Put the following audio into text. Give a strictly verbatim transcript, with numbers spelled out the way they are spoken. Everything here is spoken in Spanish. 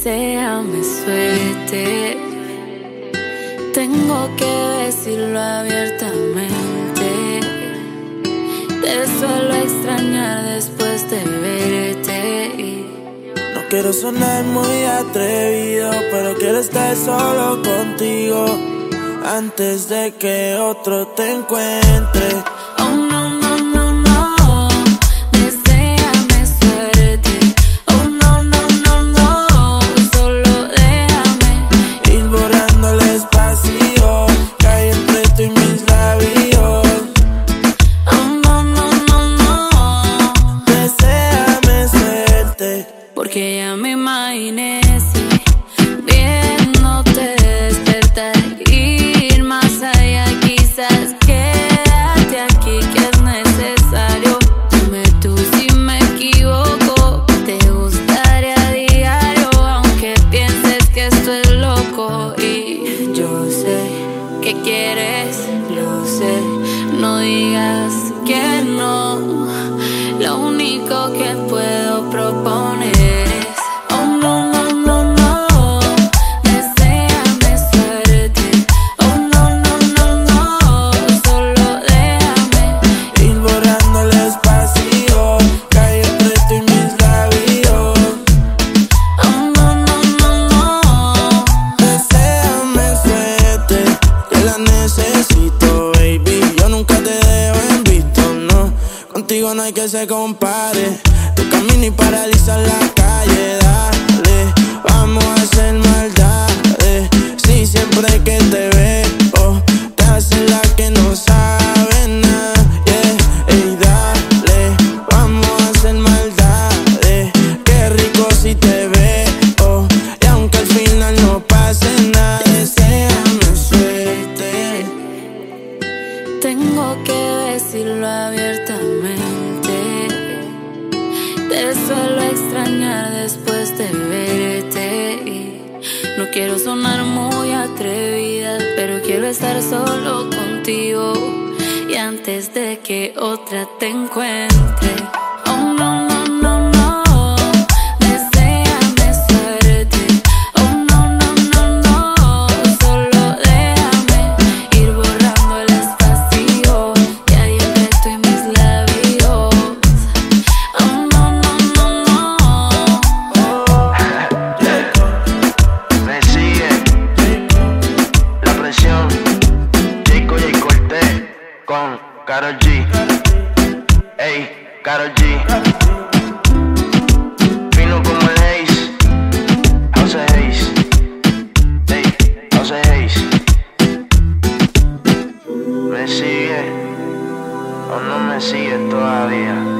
Deséame suerte. Tengo que decirlo abiertamente. Te suelo extrañar después de verte. No quiero sonar muy atrevido, pero quiero estar solo contigo antes de que otro te encuentre. Oh no, no, no, no. Deséame suerte. Oh no, no, no, no. Solo déjame ir borrando el espacio que hay entre tú y mis labios. Oh no, no, no, no. Deséame suerte, porque ya me imaginé si viéndote despertar, ir más allá, quizás quédate aquí que es necesario. Dime tú si me equivoco, te gustaría a diario, aunque pienses que esto es loco. Y yo sé que quieres, lo sé, no digas que no. Lo único que puedo proponer es oh no, no, no, no. Deséame suerte. Oh no, no, no, no. Solo déjame ir borrando el espacio que hay entre tú y mis labios. oh no, no, no, no. Deséame suerte, que la necesito, baby. Yo nunca te dejo en visto, no. Contigo no hay que se compare. Tu camino y paraliza la calle, dale. Vamos a hacer maldades. Si siempre que te veo te haces la que no sabe nada, yeah. Ey, dale, vamos a hacer maldades. Qué rico si te veo, y aunque al final no pase nada, deséame suerte. Tengo que decirlo abiertamente. Te suelo extrañar después de verte. No quiero sonar muy atrevida, pero quiero estar solo contigo y antes de que otra te encuentre. Oh no, no, no, no. Deséame suerte. Oh no, no, no, no. Solo déjame ir borrando el espacio que hay entre tú y mis labios. Oh no, no, no, no. Me sigue la presión. Jacob y Cortez con Karol G. Ey, Karol G. Fino como el Haze, House of Haze. Ey, House of Haze. Me sigue o no me sigue todavía.